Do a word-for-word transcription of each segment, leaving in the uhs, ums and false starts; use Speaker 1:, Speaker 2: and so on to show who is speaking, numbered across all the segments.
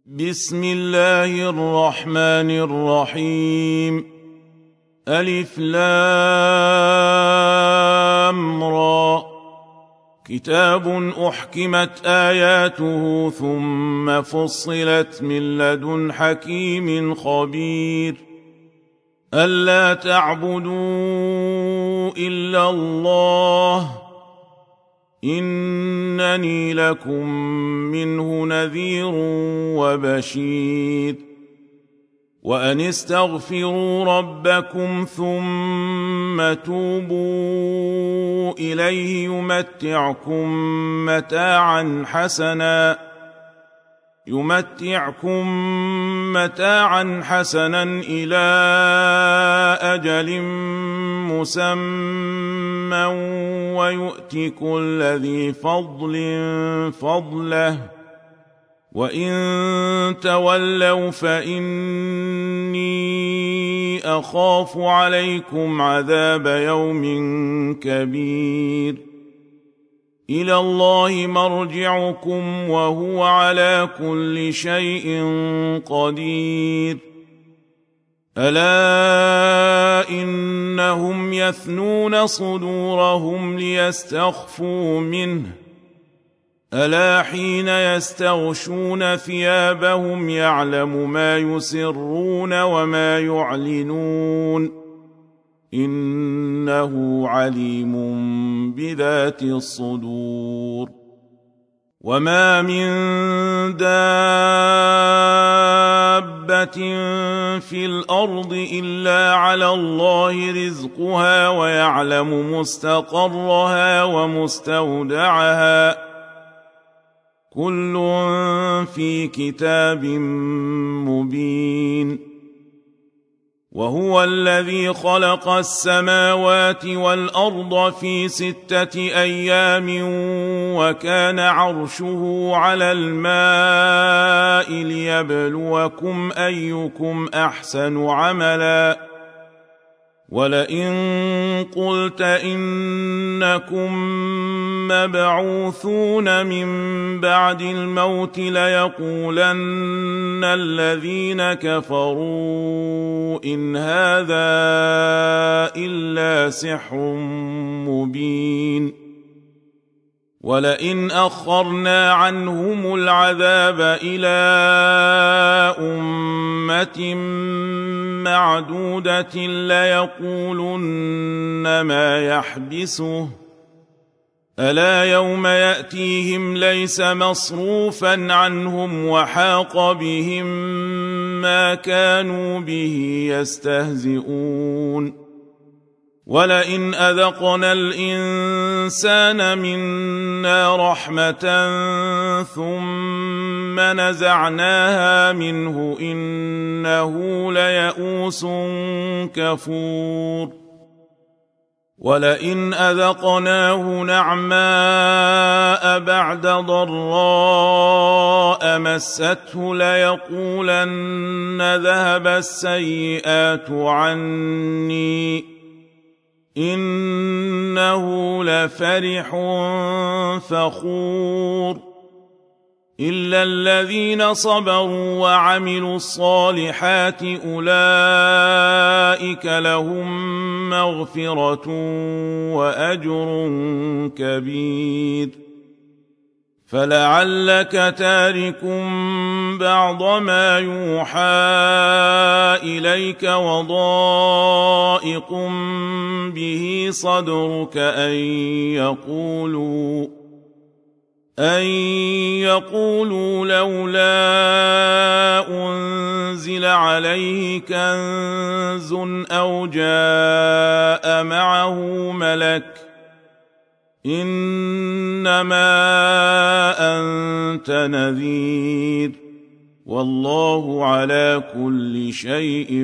Speaker 1: بسم الله الرحمن الرحيم. ألف لام را. كتاب أحكمت آياته ثم فصلت من لدن حكيم خبير. ألا تعبدوا إلا الله إنني لكم منه نذير وبشير. وأن استغفروا ربكم ثم توبوا إليه يمتعكم متاعا حسنا يمتعكم متاعا حسنا إلى أجل مسمى ويؤت كل ذي فضل فضله وإن تولوا فإني أخاف عليكم عذاب يوم كبير. إلى الله مرجعكم وهو على كل شيء قدير. ألا إنهم يثنون صدورهم ليستخفوا منه ألا حين يستغشون ثيابهم يعلم ما يسرون وما يعلنون إنه عليم بذات الصدور. وما من دابة في الأرض إلا على الله رزقها ويعلم مستقرها ومستودعها كل في كتاب مبين. وهو الذي خلق السماوات والأرض في ستة أيام وكان عرشه على الماء ليبلوكم أيكم أحسن عملا. ولئن قلت إنكم مبعوثون من بعد الموت ليقولن الذين كفروا إن هذا إلا سحر مبين. ولئن أخرنا عنهم العذاب إلى أمة معدودة ليقولن ما يحبسه ألا يوم يأتيهم ليس مصروفا عنهم وحاق بهم ما كانوا به يستهزئون. ولئن أذقنا الإنسان منا رحمة ثم نزعناها منه إنه ليئوس كفور. ولئن أذقناه نعماء بعد ضراء مسته ليقولن ذهب السيئات عني إنه لفرح فخور. إلا الذين صبروا وعملوا الصالحات أولئك لهم مغفرة وأجر كبير. فلعلك تارك بعض ما يوحى إليك وضائق به صدرك أن يقولوا أن يقولوا لولا أنزل عليه كنز أو جاء معه ملك إنما أنت نذير والله على كل شيء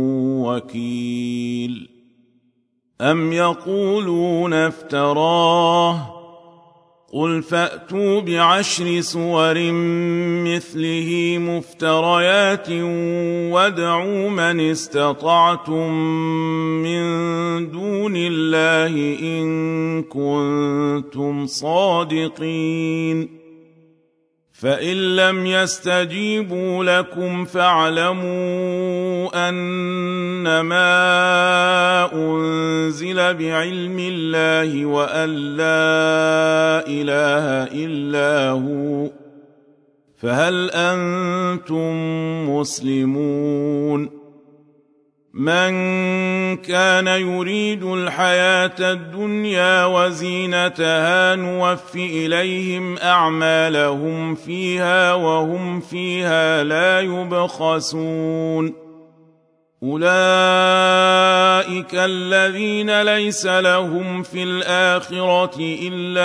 Speaker 1: وكيل. أم يقولون افتراه قل فأتوا بعشر سور مثله مفتريات وادعوا من استطعتم من دون الله إن كنتم صادقين فإن لم يستجيبوا لكم فاعلموا أنما أنزل بعلم الله وأن لا إله إلا هو، فهل أنتم مسلمون؟ من كان يريد الحياة الدنيا وزينتها نوف إليهم أعمالهم فيها وهم فيها لا يبخسون. أولئك الذين ليس لهم في الآخرة إلا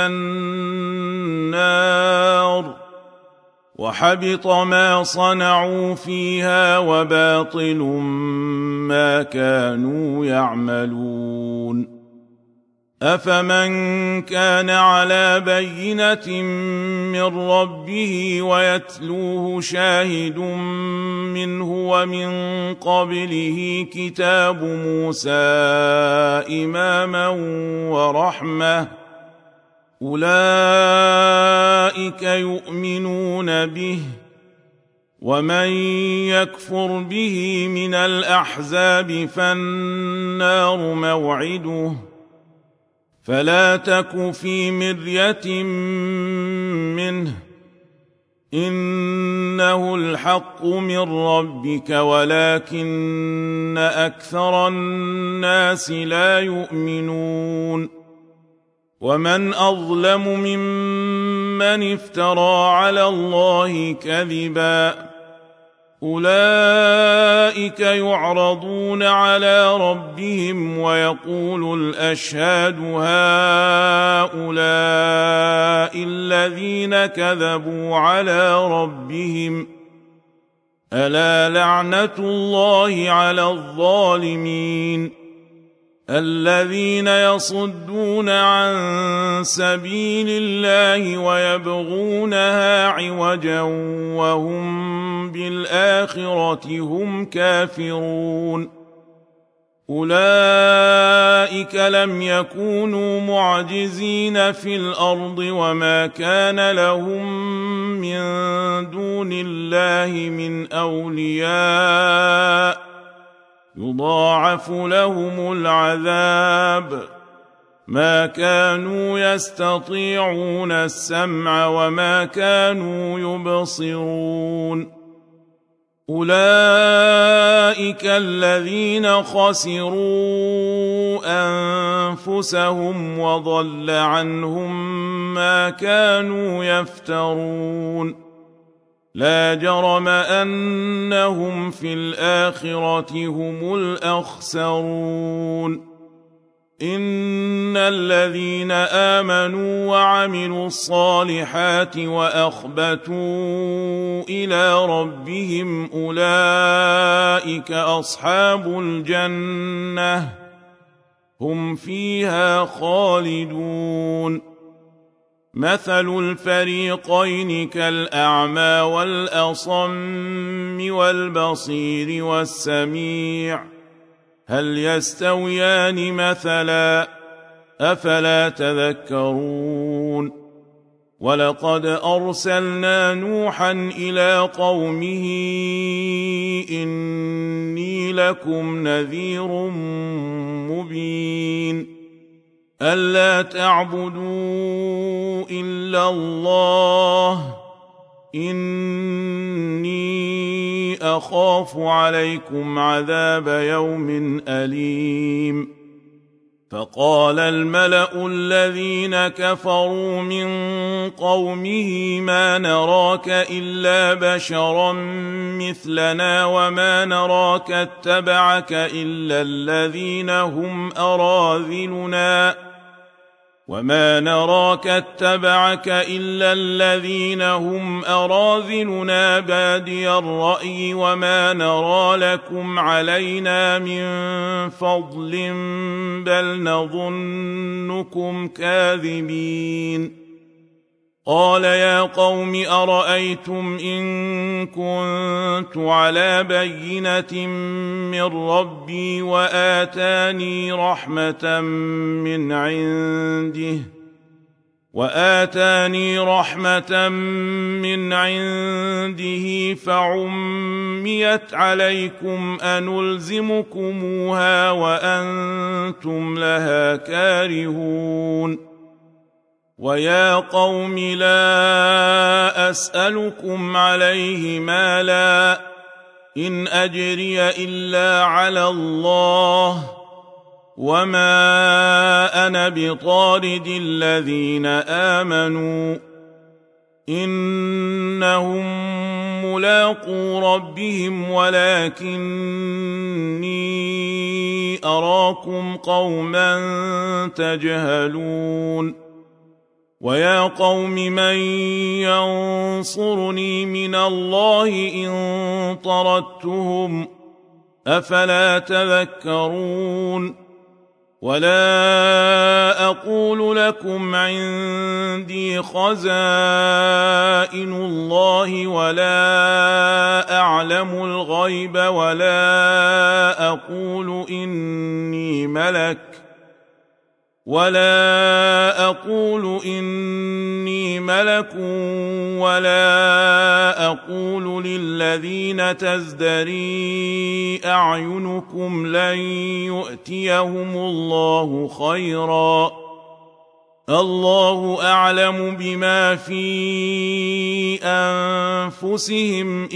Speaker 1: النار، وحبط ما صنعوا فيها وباطل ما كانوا يعملون. أفمن كان على بينة من ربه ويتلوه شاهد منه ومن قبله كتاب موسى إماما ورحمة، أولئك يؤمنون به، ومن يكفر به من الأحزاب فالنار موعده، فلا تك في مرية منه، إنه الحق من ربك ولكن أكثر الناس لا يؤمنون. ومن أظلم ممن افترى على الله كذبا، أولئك يعرضون على ربهم ويقول الأشهاد هؤلاء الذين كذبوا على ربهم، ألا لعنة الله على الظالمين الذين يصدون عن سبيل الله ويبغونها عوجا وهم بالآخرة هم كافرون. أولئك لم يكونوا معجزين في الأرض وما كان لهم من دون الله من أولياء، يضاعف لهم العذاب، ما كانوا يستطيعون السمع وما كانوا يبصرون. أولئك الذين خسروا أنفسهم وضل عنهم ما كانوا يفترون. لا جرم أنهم في الآخرة هم الأخسرون. إن الذين آمنوا وعملوا الصالحات وأخبتوا إلى ربهم أولئك أصحاب الجنة، هم فيها خالدون. مثل الفريقين كالأعمى والأصم والبصير والسميع، هل يستويان مثلا؟ أفلا تذكرون؟ ولقد أرسلنا نوحا إلى قومه إني لكم نذير مبين ألا تعبدوا إلا الله إني أخاف عليكم عذاب يوم أليم. فقال الملأ الذين كفروا من قومه ما نراك إلا بشرا مثلنا وما نراك اتبعك إلا الذين هم أراذلنا وما نراك اتبعك إلا الذين هم أراذلنا بادي الرأي وما نرى لكم علينا من فضل بل نظنكم كاذبين. قال يا قوم أرأيتم إن كنت على بينة من ربي وآتاني رحمة من عنده وآتاني رحمة من عنده فعميت عليكم أنلزمكموها وأنتم لها كارهون ويا قوم لا أسألكم عليه مالا إن أجري إلا على الله وما أنا بطارد الذين آمنوا إنهم ملاقو ربهم ولكني أراكم قوما تجهلون ويا قوم من ينصرني من الله إن طردتهم أفلا تذكرون ولا أقول لكم عندي خزائن الله ولا أعلم الغيب ولا أقول إني ملك ولا أقول إني ملك ولا أقول للذين تزدري أعينكم لن يؤتيهم الله خيرا الله أعلم بما في أنفسهم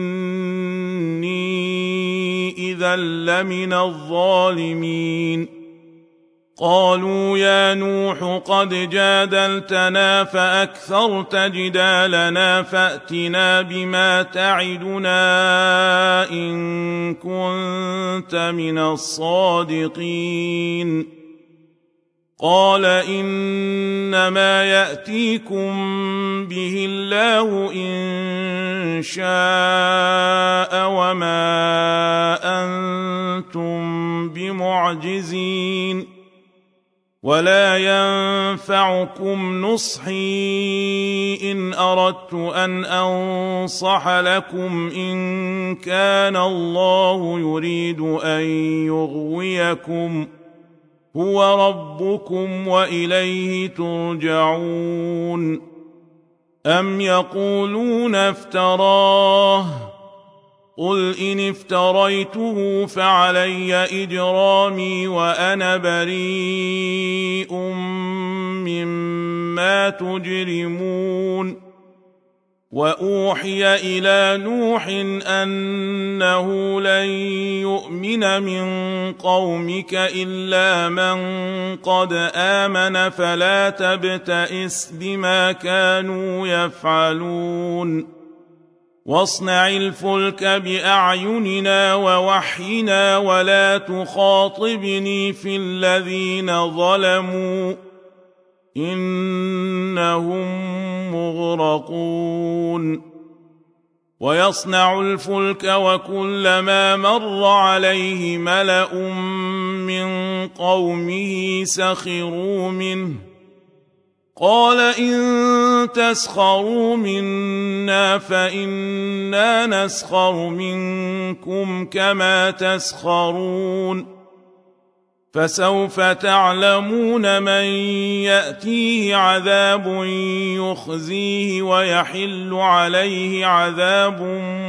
Speaker 1: إني إذا لمن الظالمين قالوا يا نوح قد جادلتنا فأكثرت جدالنا فأتنا بما تعدنا إن كنت من الصادقين قال إنما يأتيكم به الله إن شاء وما أنتم بمعجزين ولا ينفعكم نصحي إن أردت أن أنصح لكم إن كان الله يريد أن يغويكم هو ربكم وإليه ترجعون أم يقولون افتراه قل إن افتريته فعلي إجرامي وأنا بريء مما تجرمون وأوحي إلى نوح أنه لن يؤمن من قومك إلا من قد آمن فلا تبتئس بما كانوا يفعلون واصنع الفلك بأعيننا ووحينا ولا تخاطبني في الذين ظلموا إنهم مغرقون ويصنع الفلك وكلما مر عليه ملأ من قومه سخروا منه قال إن تسخروا منا فإنا نسخر منكم كما تسخرون فسوف تعلمون من يأتيه عذاب يخزيه ويحل عليه عذاب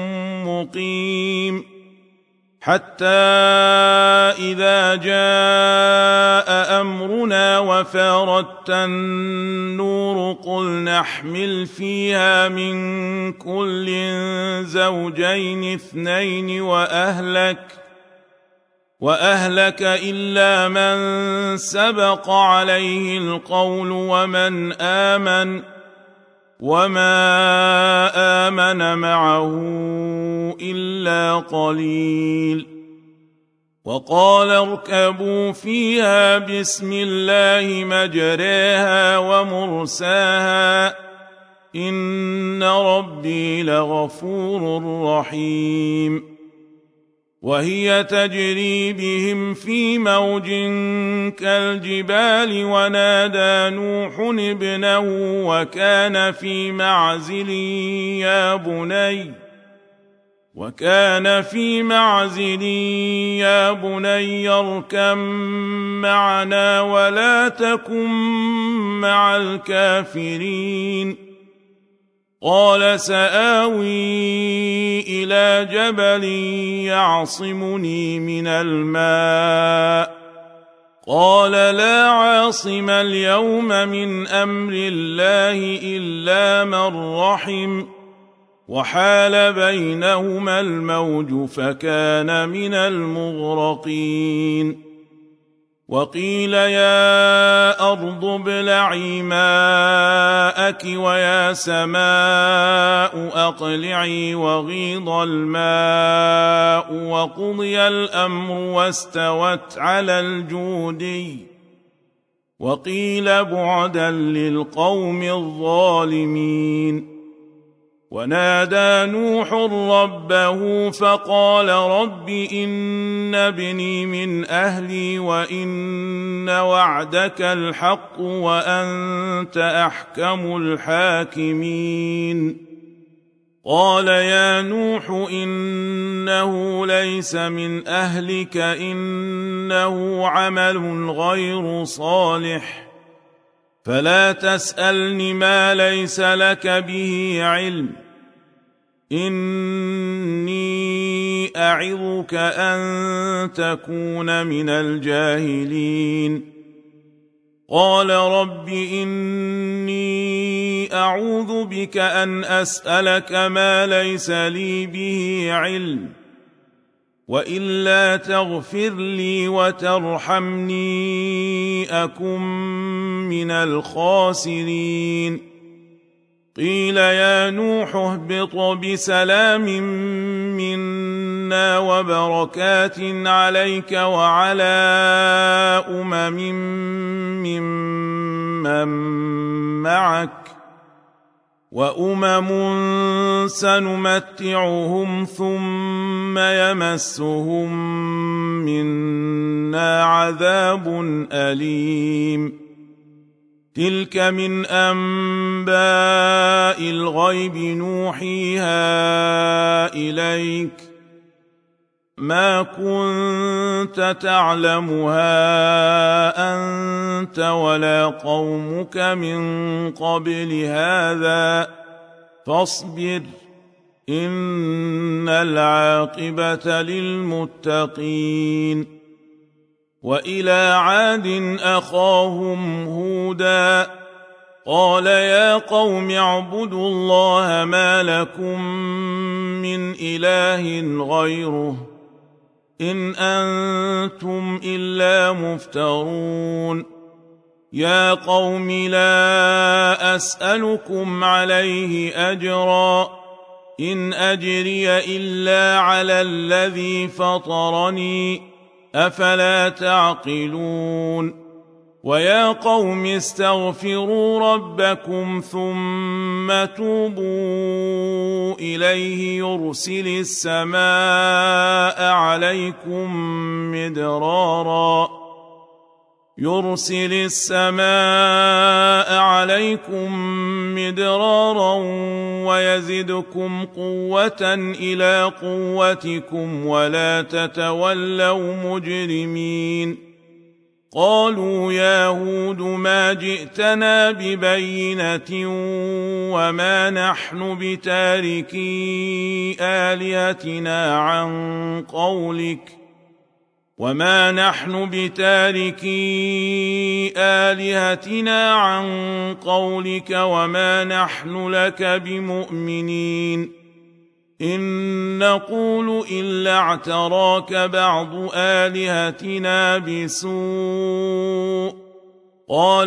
Speaker 1: مقيم حتى إذا جاء أمرنا وفارت النور قل نحمل فيها من كل زوجين اثنين وأهلك وأهلك إلا من سبق عليه القول ومن آمن وما آمن معه إلا قليل وقال اركبوا فيها بسم الله مجريها ومرساها إن ربي لغفور رحيم وهي تجري بهم في موج كالجبال ونادى نوح ابنه وكان في معزل يا بني وكان في معزل يا بني اركب معنا ولا تكن مع الكافرين قال سآوي إلى جبل يعصمني من الماء قال لا عاصم اليوم من أمر الله إلا من رحم وحال بينهما الموج فكان من المغرقين وقيل يا أرض ابلعي ماءك ويا سماء أقلعي وغيض الماء وقضي الأمر واستوت على الجودي وقيل بعدا للقوم الظالمين ونادى نوح ربه فقال رب إن ابني من أهلي وإن وعدك الحق وأنت أحكم الحاكمين قال يا نوح إنه ليس من أهلك إنه عمل غير صالح فلا تسألني ما ليس لك به علم إني أعظك أن تكون من الجاهلين قال رب إني أعوذ بك أن أسألك ما ليس لي به علم وإلا تغفر لي وترحمني أكن من الخاسرين قيل يا نوح اهبط بسلام منا وبركات عليك وعلى أمم ممن معك وأمم سنمتعهم ثم يمسهم منا عذاب أليم تلك من أنباء الغيب نوحيها إليك ما كنت تعلمها أنت ولا قومك من قبل هذا فاصبر إن العاقبة للمتقين وإلى عاد أخاهم هودا قال يا قوم اعبدوا الله ما لكم من إله غيره إن أنتم إلا مفترون يا قوم لا أسألكم عليه أجرا إن أجري إلا على الذي فطرني أفلا تعقلون ويا قوم استغفروا ربكم ثم توبوا إليه يرسل السماء عليكم مدرارا يرسل السماء عليكم مدرارا ويزدكم قوة إلى قوتكم ولا تتولوا مجرمين قالوا يا هود ما جئتنا ببينة وما نحن بتاركي آلهتنا عن قولك وما نحن بتاركي آلهتنا عن قولك وما نحن لك بمؤمنين إن نقول إلا اعتراك بعض آلهتنا بسوء قال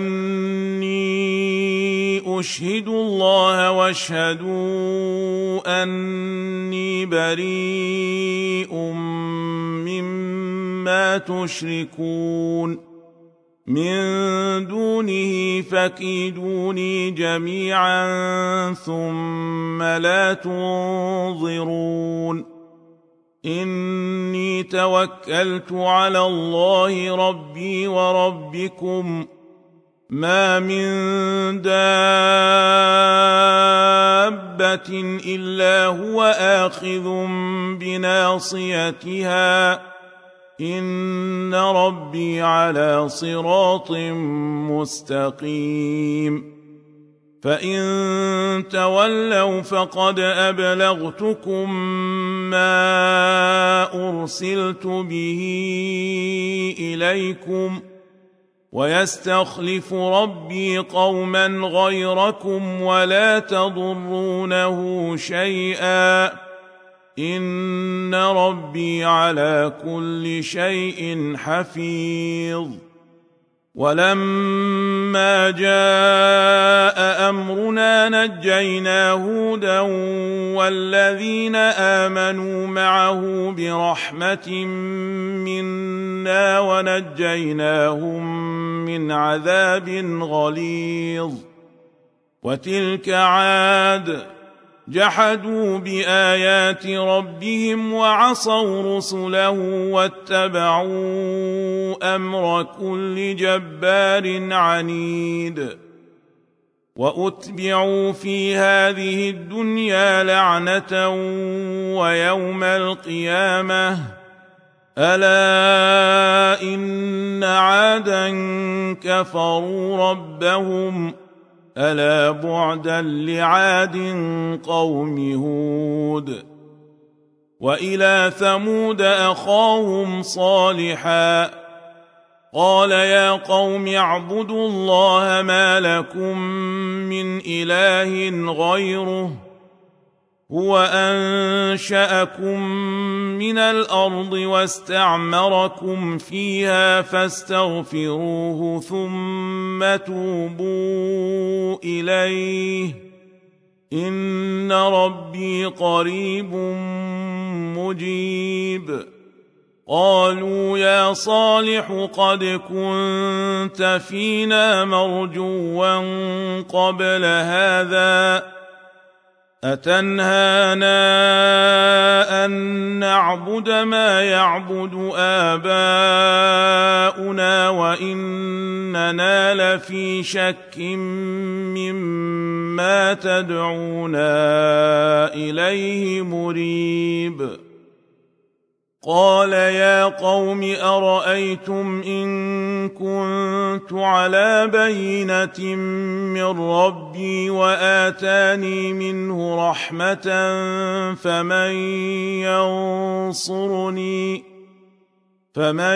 Speaker 1: إني أشهد الله واشهدوا أني بريء مما تشركون من دونه فكيدوني جميعا ثم لا تنظرون إني توكلت على الله ربي وربكم ما من دابة إلا هو آخذ بناصيتها إن ربي على صراط مستقيم فإن تولوا فقد أبلغتكم ما أرسلت به إليكم ويستخلف ربي قوما غيركم ولا تضرونه شيئا إن ربي على كل شيء حفيظ ولما جاء أمرنا نجينا هودا والذين آمنوا معه برحمة منا ونجيناهم من عذاب غليظ وتلك عاد جحدوا بآيات ربهم وعصوا رسله واتبعوا أمر كل جبار عنيد وأتبعوا في هذه الدنيا لعنة ويوم القيامة ألا إن عادا كفروا ربهم ألا بعدا لعاد قوم هود وإلى ثمود أخاهم صالحا قال يا قوم اعبدوا الله ما لكم من إله غيره هو أنشأكم من الأرض واستعمركم فيها فاستغفروه ثم توبوا إليه إن ربي قريب مجيب قالوا يا صالح قد كنت فينا مرجوا قبل هذا أتنهانا أن نعبد ما يعبد آباؤنا وإننا لفي شك مما تدعونا إليه مريب قال يا قوم أرأيتم إن كنت على بينة من ربي وآتاني منه رحمة فمن ينصرني فمن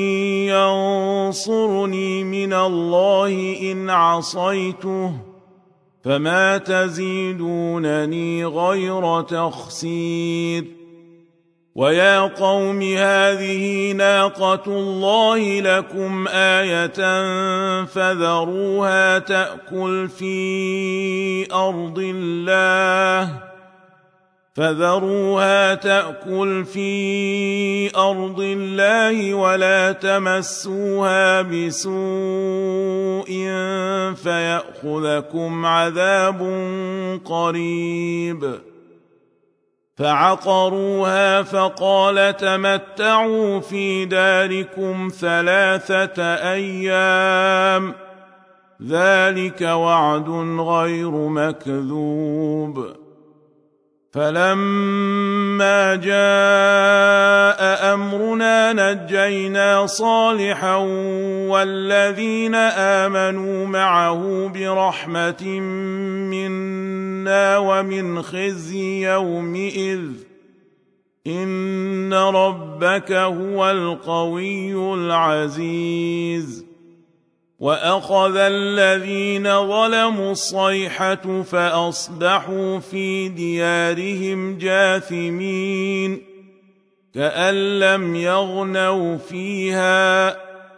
Speaker 1: ينصرني من الله إن عصيته فما تزيدونني غير تخسير ويا قوم هذه ناقة الله لكم آية فذروها تأكل في أرض الله فذروها تأكل في أرض الله ولا تمسوها بسوء فيأخذكم عذاب قريب فعقروها فقال تمتعوا في داركم ثلاثة أيام ذلك وعد غير مكذوب فلما جاء أمرنا نجينا صالحا والذين آمنوا معه برحمة منا ومن خزي يومئذ إن ربك هو القوي العزيز وأخذ الذين ظلموا الصيحة فأصبحوا في ديارهم جاثمين كأن لم يغنوا فيها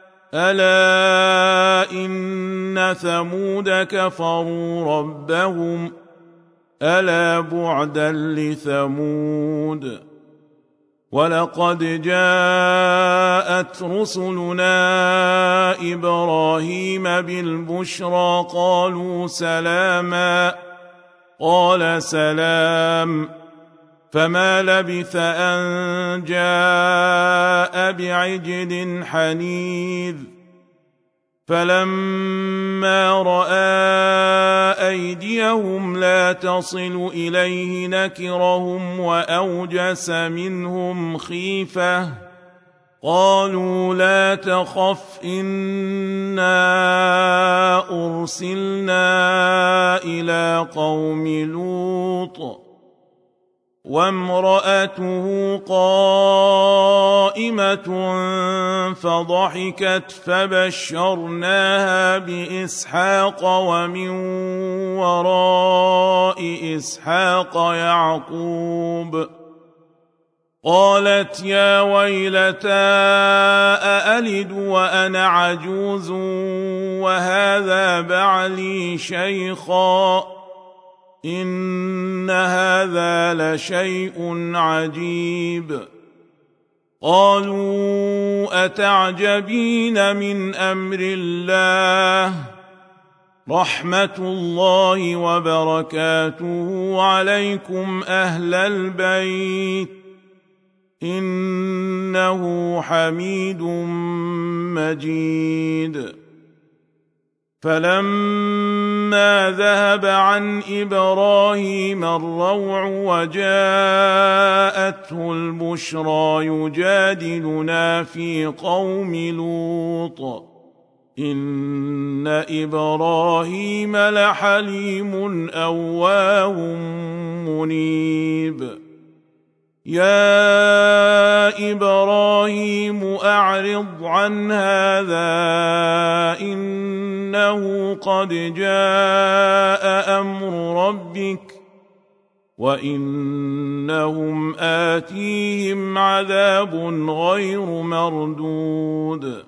Speaker 1: ألا إن ثمود كفروا ربهم ألا بعدا لثمود ولقد جاءت رسلنا إبراهيم بالبشرى قالوا سلاما قال سلام فما لبث أن جاء بعجل حنيذ فلما رأى أيديهم لا تصل إليه نكرهم وأوجس منهم خيفة قالوا لا تخف إنا أرسلنا إلى قوم لوط وامرأته قائمة فضحكت فبشرناها بإسحاق ومن وراء إسحاق يعقوب قالت يا ويلتى أألد وأنا عجوز وهذا بعلي شيخا إن هذا لشيء عجيب قالوا أتعجبين من أمر الله رحمة الله وبركاته عليكم أهل البيت إنه حميد مجيد فلما ذهب عن إبراهيم الروع وجاءته البشرى يجادلنا في قوم لوط إن إبراهيم لحليم أواه منيب يا إبراهيم أعرض عن هذا إنه قد جاء أمر ربك وإنهم آتيهم عذاب غير مردود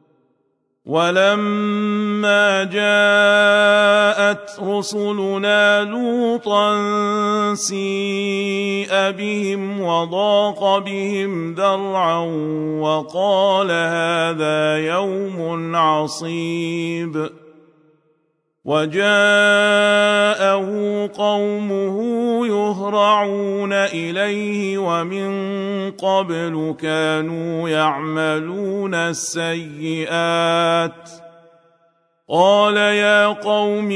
Speaker 1: ولما جاءت رسلنا لوطا سيء بهم وضاق بهم ذرعا وقال هذا يوم عصيب وجاءه قومه يهرعون إليه ومن قبل كانوا يعملون السيئات قال يا قوم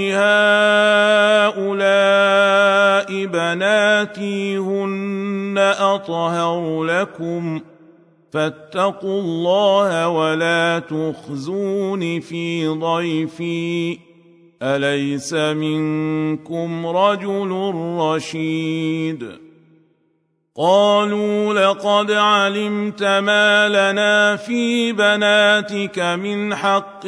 Speaker 1: هؤلاء بناتي هن أطهر لكم فاتقوا الله ولا تخزون في ضيفي أليس منكم رجل رشيد قالوا لقد علمت ما لنا في بناتك من حق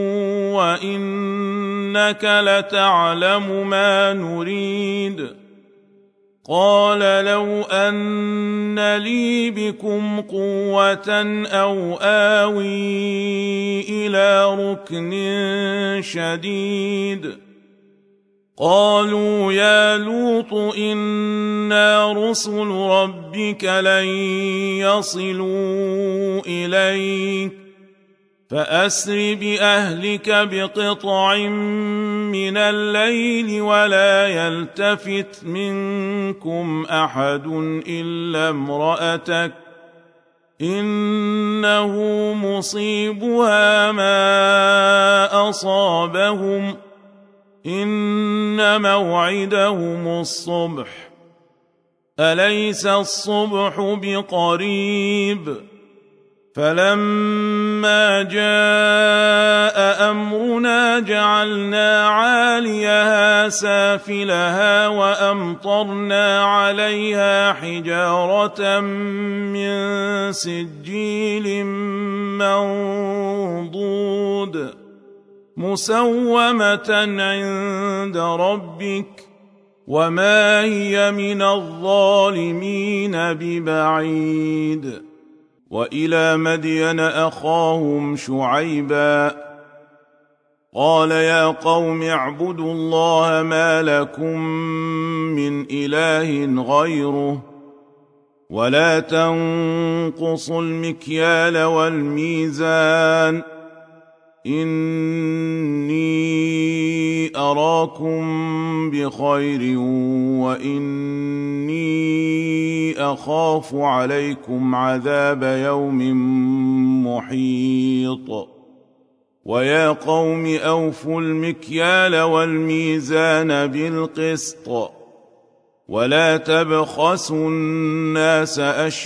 Speaker 1: وإنك لتعلم ما نريد قال لو أن لي بكم قوة أو آوي إلى ركن شديد قالوا يا لوط إنا رسل ربك لن يصلوا إليك فأسر بأهلك بقطع من الليل ولا يلتفت منكم أحد إلا امرأتك إنه مصيبها ما أصابهم إن موعدهم الصبح أليس الصبح بقريب فلما جاء أمرنا جعلنا عاليها سافلها وأمطرنا عليها حجارة من سجيل منضود مسومة عند ربك وما هي من الظالمين ببعيد وإلى مدين أخاهم شعيبا قال يا قوم اعبدوا الله ما لكم من إله غيره ولا تنقصوا المكيال والميزان إني أراكم بخير وإني أخاف عليكم عذاب يوم محيط ويا قوم أوفوا المكيال والميزان بالقسط ولا تبخسوا الناس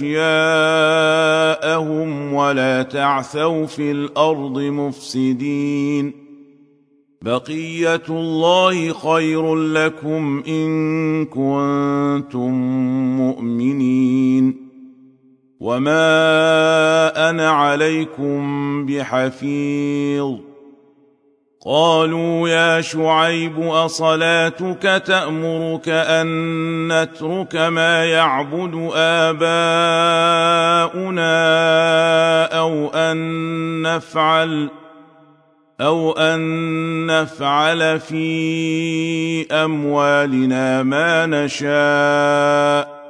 Speaker 1: أشياءهم ولا تعثوا في الأرض مفسدين بقية الله خير لكم إن كنتم مؤمنين وما أنا عليكم بحفيظ قالوا يا شعيب أصلاتك تأمرك أن نترك ما يعبد آباؤنا أو أن نفعل أو أن نفعل في أموالنا ما نشاء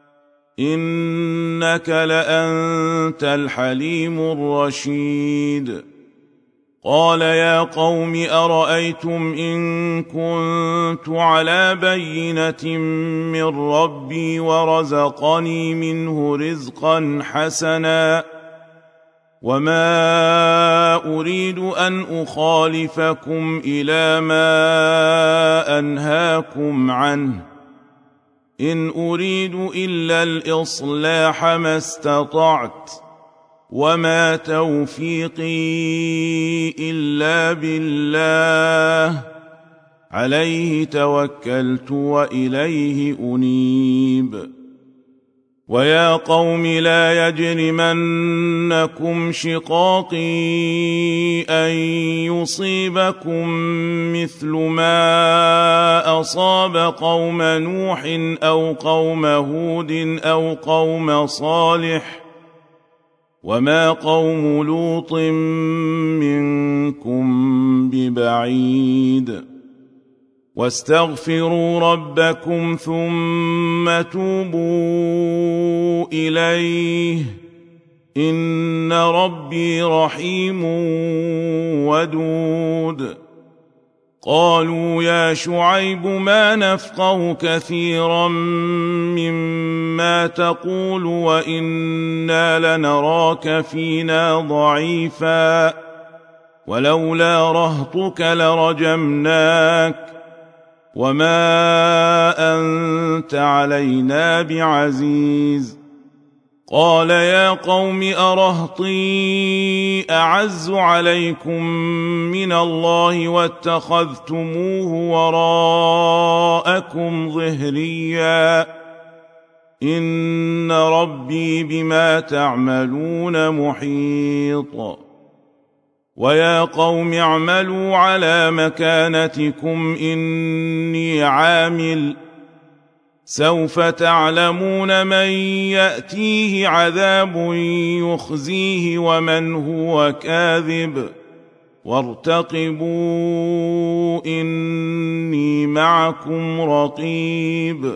Speaker 1: إنك لأنت الحليم الرشيد قال يا قوم أرأيتم إن كنت على بينة من ربي ورزقني منه رزقا حسنا وما أريد أن أخالفكم إلى ما أنهاكم عنه إن أريد إلا الإصلاح ما استطعت وما توفيقي إلا بالله عليه توكلت وإليه أنيب ويا قوم لا يجرمنكم شقاقي أن يصيبكم مثل ما أصاب قوم نوح أو قوم هود أو قوم صالح وما قوم لوط منكم ببعيد واستغفروا ربكم ثم توبوا إليه إن ربي رحيم ودود قالوا يا شعيب ما نفقه كثيرا مما تقول وإنا لنراك فينا ضعيفا ولولا رهطك لرجمناك وما أنت علينا بعزيز قال يا قوم أرهطي أعز عليكم من الله واتخذتموه وراءكم ظهريا إن ربي بما تعملون محيط ويا قوم اعملوا على مكانتكم إني عامل سوف تعلمون من يأتيه عذاب يخزيه ومن هو كاذب وارتقبوا إني معكم رقيب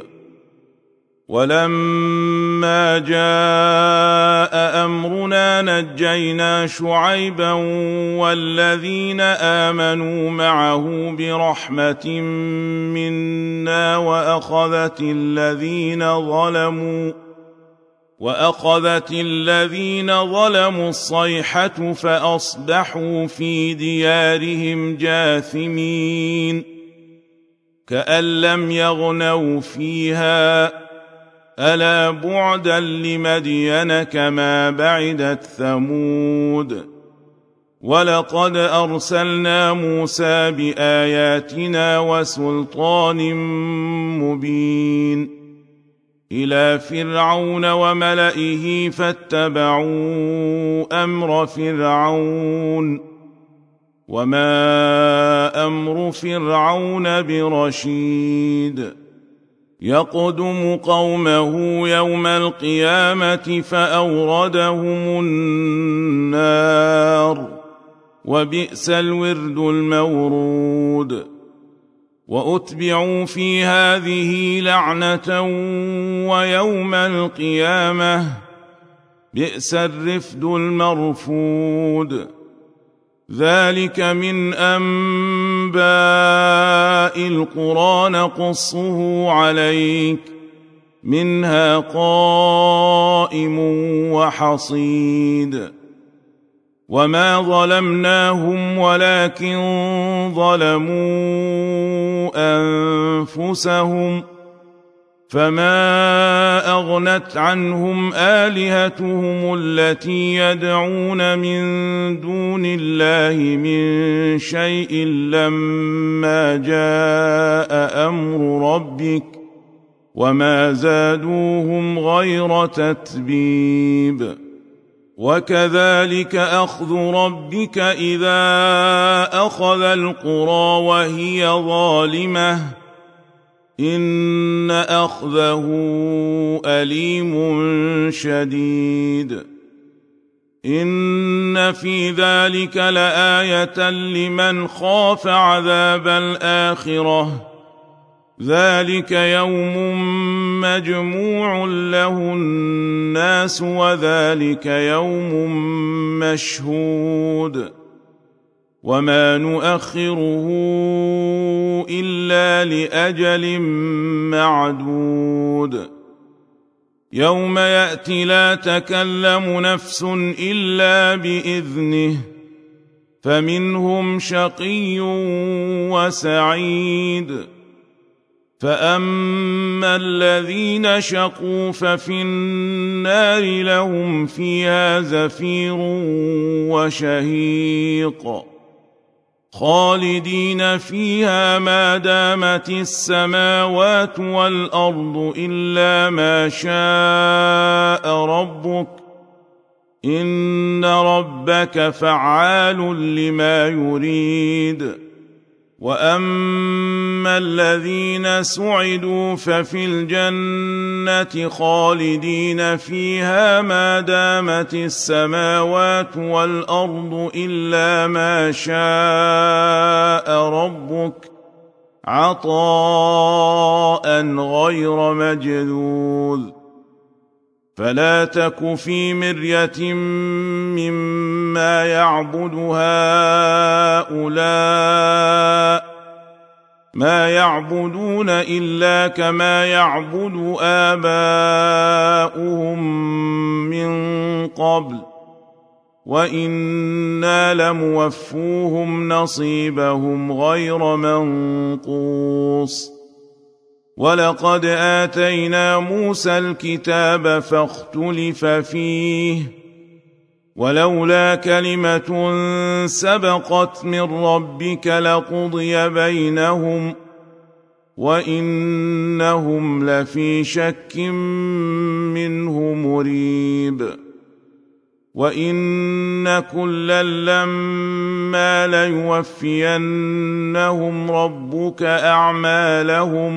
Speaker 1: ولما جاء أمرنا نجينا شعيبا والذين آمنوا معه برحمة منا وأخذت الذين ظلموا وأخذت الذين ظلموا الصيحة فأصبحوا في ديارهم جاثمين كأن لم يغنوا فيها ألا بعدا لمدين كما بعدت ثمود ولقد أرسلنا موسى بآياتنا وسلطان مبين إلى فرعون وملئه فاتبعوا أمر فرعون وما أمر فرعون برشيد يقدم قومه يوم القيامة فأوردهم النار وبئس الورد المورود وأتبعوا في هذه لعنة ويوم القيامة بئس الرفد المرفود ذلك من أنباء القرى نقصه عليك منها قائم وحصيد وما ظلمناهم ولكن ظلموا أنفسهم فما أغنت عنهم آلهتهم التي يدعون من دون الله من شيء لما جاء أمر ربك وما زادوهم غير تتبيب وكذلك أخذ ربك إذا أخذ القرى وهي ظالمة إن أخذه أليم شديد إن في ذلك لآية لمن خاف عذاب الآخرة ذلك يوم مجموع له الناس وذلك يوم مشهود وما نؤخره إلا لأجل معدود يوم يأتي لا تكلم نفس إلا بإذنه فمنهم شقي وسعيد فأما الذين شقوا ففي النار لهم فيها زفير وشهيق خالدين فيها ما دامت السماوات والأرض إلا ما شاء ربك إن ربك فعال لما يريد وأما الذين سعدوا ففي الجنة خالدين فيها ما دامت السماوات والأرض إلا ما شاء ربك عطاء غير مجذوذ فلا تك في مرية مما يعبد هؤلاء ما يعبدون إلا كما يعبد آباؤهم من قبل وإنا لموفوهم نصيبهم غير منقوص ولقد آتينا موسى الكتاب فاختلف فيه ولولا كلمة سبقت من ربك لقضي بينهم وإنهم لفي شك منه مريب وإن كلا لما ليوفينهم ربك أعمالهم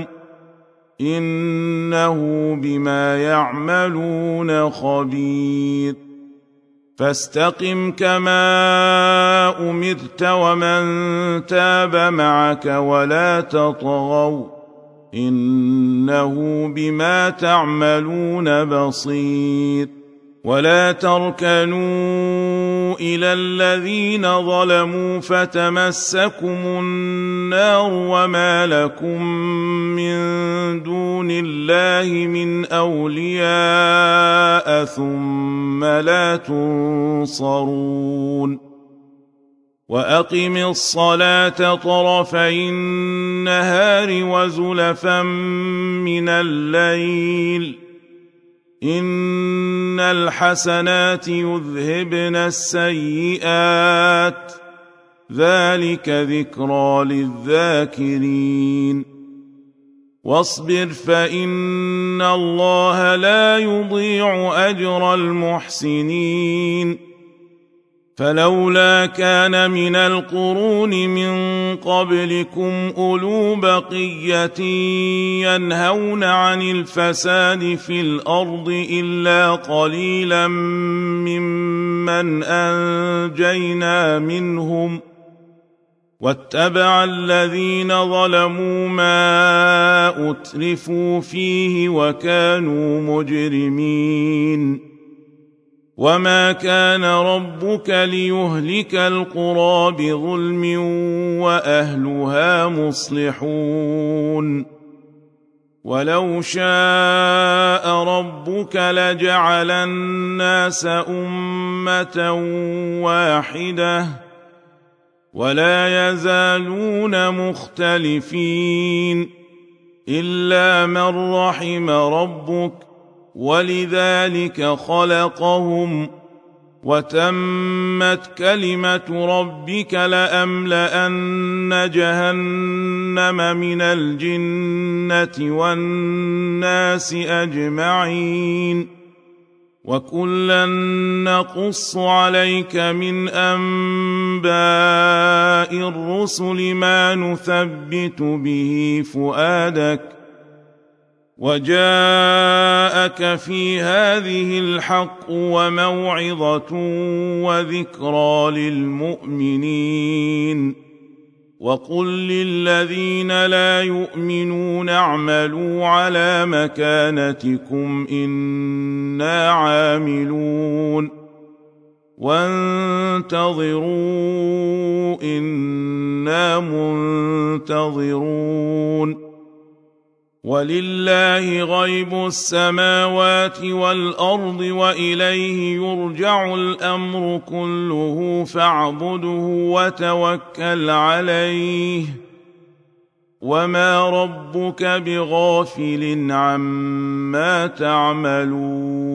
Speaker 1: إنه بما يعملون خبير فاستقم كما أمرت ومن تاب معك ولا تطغوا إنه بما تعملون بصير ولا تركنوا إلى الذين ظلموا فتمسكم النار وما لكم من دون الله من أولياء ثم لا تنصرون وأقم الصلاة طرفي النهار وزلفا من الليل إن الحسنات يذهبن السيئات ذلك ذكرى للذاكرين واصبر فإن الله لا يضيع أجر المحسنين فلولا كان من القرون من قبلكم أولو بقية ينهون عن الفساد في الأرض إلا قليلا ممن أنجينا منهم واتبع الذين ظلموا ما أترفوا فيه وكانوا مجرمين وما كان ربك ليهلك القرى بظلم وأهلها مصلحون ولو شاء ربك لجعل الناس أمة واحدة ولا يزالون مختلفين إلا من رحم ربك ولذلك خلقهم وتمت كلمة ربك لأملأن جهنم من الجنة والناس أجمعين وكلا نقص عليك من أنباء الرسل ما نثبت به فؤادك وجاءك في هذه الحق وموعظة وذكرى للمؤمنين وقل للذين لا يؤمنون اعملوا على مكانتكم إنا عاملون وانتظروا إنا منتظرون ولله غيب السماوات والأرض وإليه يرجع الأمر كله فاعبده وتوكل عليه وما ربك بغافل عما تعملون